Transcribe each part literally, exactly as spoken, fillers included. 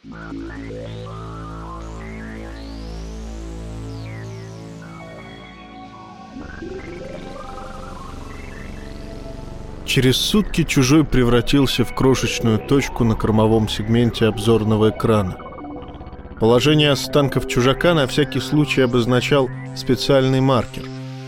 Через сутки Чужой превратился в крошечную точку на кормовом сегменте обзорного экрана. Положение останков чужака на всякий случай обозначал специальный маркер.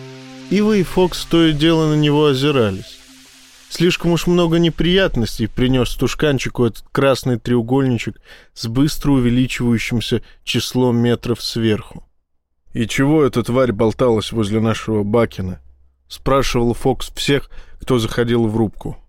Ива и Фокс то и дело на него озирались. Слишком уж много неприятностей принес тушканчику этот красный треугольничек с быстро увеличивающимся числом метров сверху. «И чего эта тварь болталась возле нашего Бакина?» — спрашивал Фокс всех, кто заходил в рубку.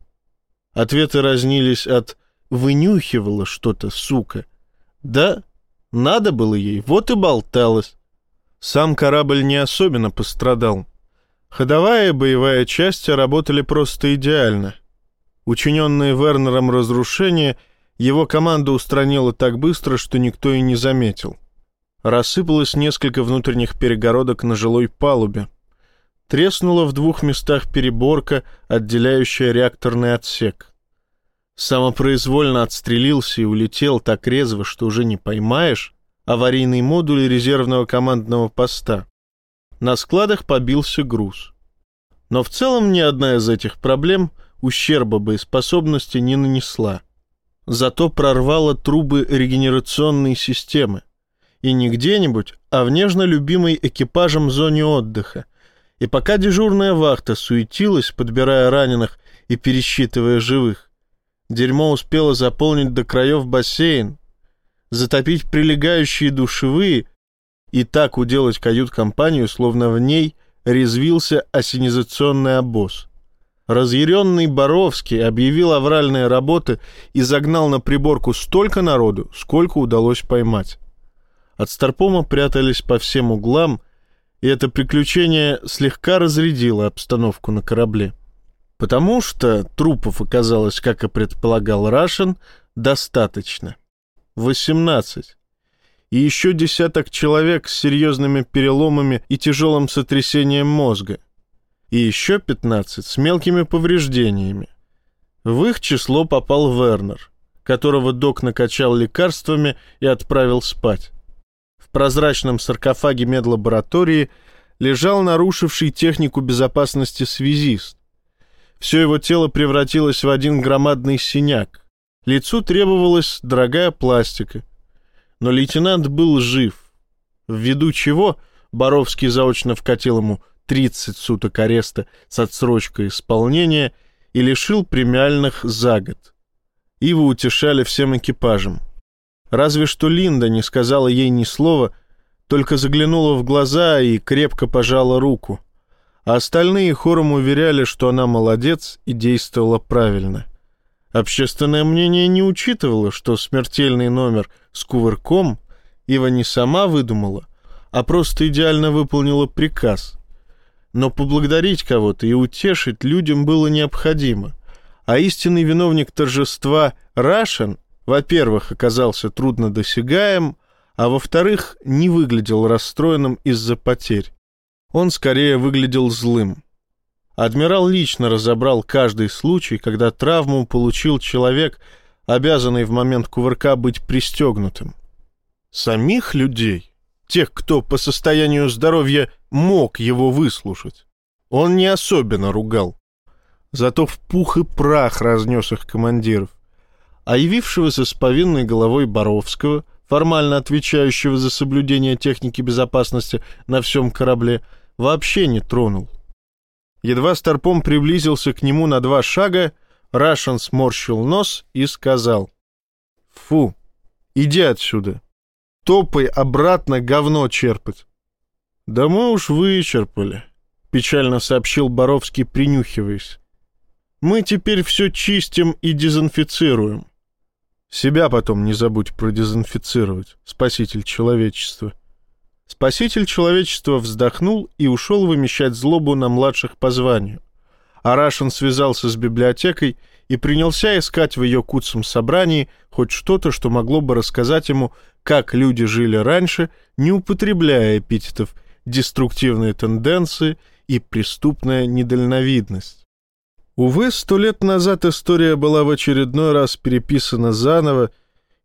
Ответы разнились от «вынюхивала что-то, сука», «да, надо было ей, вот и болталась». Сам корабль не особенно пострадал. Ходовая и боевая части работали просто идеально. Учиненные Вернером разрушения его команда устранила так быстро, что никто и не заметил. Рассыпалось несколько внутренних перегородок на жилой палубе. Треснула в двух местах переборка, отделяющая реакторный отсек. Самопроизвольно отстрелился и улетел так резво, что уже не поймаешь, аварийный модуль резервного командного поста. На складах побился груз. Но в целом ни одна из этих проблем ущерба боеспособности не нанесла. Зато прорвала трубы регенерационной системы. И не где-нибудь, а в нежно любимой экипажем зоне отдыха. И пока дежурная вахта суетилась, подбирая раненых и пересчитывая живых, дерьмо успело заполнить до краев бассейн, затопить прилегающие душевые и так уделать кают-компанию, словно в ней резвился ассенизационный обоз. Разъяренный Боровский объявил авральные работы и загнал на приборку столько народу, сколько удалось поймать. От старпома прятались по всем углам, и это приключение слегка разрядило обстановку на корабле. Потому что трупов оказалось, как и предполагал Рашен, достаточно. восемнадцать. И еще десяток человек с серьезными переломами и тяжелым сотрясением мозга. И еще пятнадцать с мелкими повреждениями. В их число попал Вернер, которого док накачал лекарствами и отправил спать. В прозрачном саркофаге медлаборатории лежал нарушивший технику безопасности связист. Все его тело превратилось в один громадный синяк. Лицу требовалась дорогая пластика. Но лейтенант был жив, ввиду чего Боровский заочно вкатил ему тридцать суток ареста с отсрочкой исполнения и лишил премиальных за год. Иву утешали всем экипажем. Разве что Линда не сказала ей ни слова, только заглянула в глаза и крепко пожала руку. А остальные хором уверяли, что она молодец и действовала правильно. Общественное мнение не учитывало, что смертельный номер с кувырком Ива не сама выдумала, а просто идеально выполнила приказ. Но поблагодарить кого-то и утешить людям было необходимо. А истинный виновник торжества Рашен, во-первых, оказался труднодосягаем, а во-вторых, не выглядел расстроенным из-за потерь. Он скорее выглядел злым. Адмирал лично разобрал каждый случай, когда травму получил человек, обязанный в момент кувырка быть пристегнутым. Самих людей, тех, кто по состоянию здоровья мог его выслушать, он не особенно ругал. Зато в пух и прах разнес их командиров. А явившегося с повинной головой Боровского, формально отвечающего за соблюдение техники безопасности на всем корабле, вообще не тронул. Едва старпом приблизился к нему на два шага, Рашен сморщил нос и сказал: «Фу, иди отсюда. Топай обратно говно черпать». «Да мы уж вычерпали», — печально сообщил Боровский, принюхиваясь. «Мы теперь все чистим и дезинфицируем. Себя потом не забудь продезинфицировать, спаситель человечества». Спаситель человечества вздохнул и ушел вымещать злобу на младших по званию. А Рашен связался с библиотекой и принялся искать в ее куцом собрании хоть что-то, что могло бы рассказать ему, как люди жили раньше, не употребляя эпитетов «деструктивные тенденции» и «преступная недальновидность». Увы, сто лет назад история была в очередной раз переписана заново,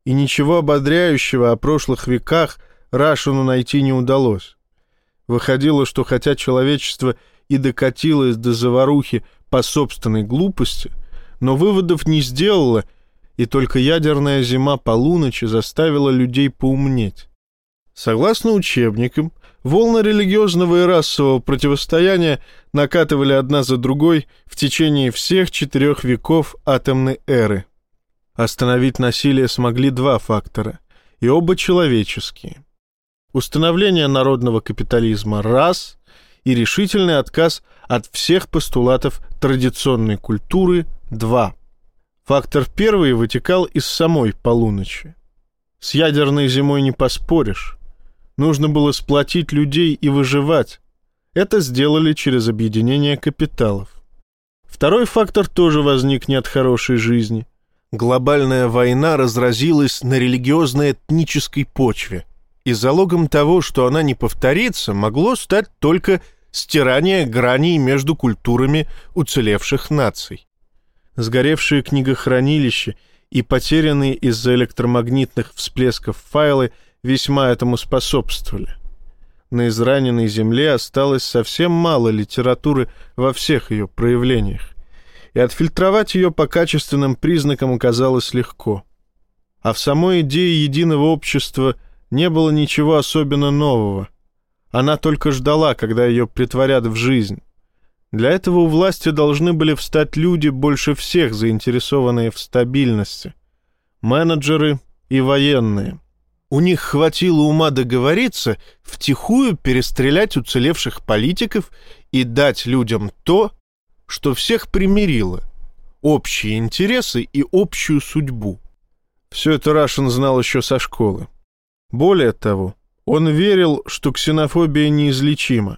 и ничего ободряющего о прошлых веках Рашину найти не удалось. Выходило, что хотя человечество и докатилось до заварухи по собственной глупости, но выводов не сделало, и только ядерная зима полуночи заставила людей поумнеть. Согласно учебникам, волны религиозного и расового противостояния накатывали одна за другой в течение всех четырех веков атомной эры. Остановить насилие смогли два фактора, и оба человеческие. Установление народного капитализма – раз, и решительный отказ от всех постулатов традиционной культуры – два. Фактор первый вытекал из самой полуночи. С ядерной зимой не поспоришь. Нужно было сплотить людей и выживать. Это сделали через объединение капиталов. Второй фактор тоже возник не от хорошей жизни. Глобальная война разразилась на религиозно-этнической почве, и залогом того, что она не повторится, могло стать только стирание граней между культурами уцелевших наций. Сгоревшие книгохранилища и потерянные из-за электромагнитных всплесков файлы весьма этому способствовали. На израненной земле осталось совсем мало литературы во всех ее проявлениях, и отфильтровать ее по качественным признакам оказалось легко. А в самой идее единого общества не было ничего особенно нового. Она только ждала, когда ее претворят в жизнь. Для этого у власти должны были встать люди, больше всех заинтересованные в стабильности. Менеджеры и военные. У них хватило ума договориться, втихую перестрелять уцелевших политиков и дать людям то, что всех примирило — общие интересы и общую судьбу. Все это Рашин знал еще со школы. Более того, он верил, что ксенофобия неизлечима.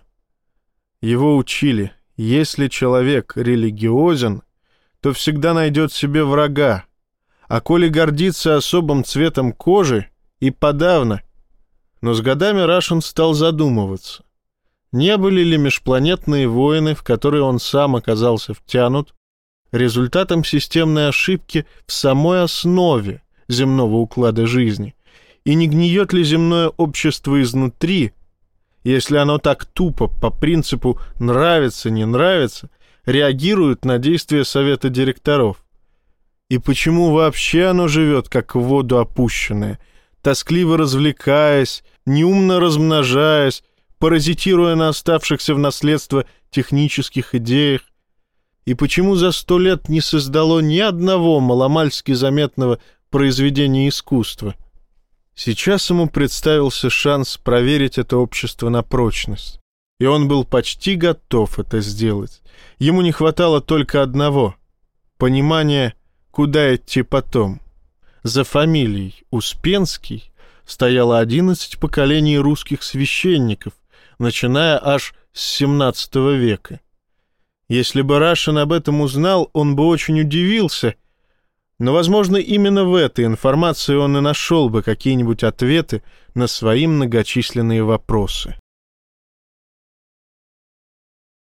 Его учили, если человек религиозен, то всегда найдет себе врага, а коли гордится особым цветом кожи, и подавно. Но с годами Рашин стал задумываться, не были ли межпланетные войны, в которые он сам оказался втянут, результатом системной ошибки в самой основе земного уклада жизни, и не гниет ли земное общество изнутри, если оно так тупо, по принципу «нравится, не нравится», реагирует на действия совета директоров. И почему вообще оно живет, как в воду опущенное, тоскливо развлекаясь, неумно размножаясь, паразитируя на оставшихся в наследство технических идеях? И почему за сто лет не создало ни одного маломальски заметного произведения искусства? Сейчас ему представился шанс проверить это общество на прочность, и он был почти готов это сделать. Ему не хватало только одного — понимания, куда идти потом. За фамилией Успенский стояло одиннадцать поколений русских священников, начиная аж с семнадцатого века. Если бы Рашин об этом узнал, он бы очень удивился, но, возможно, именно в этой информации он и нашел бы какие-нибудь ответы на свои многочисленные вопросы.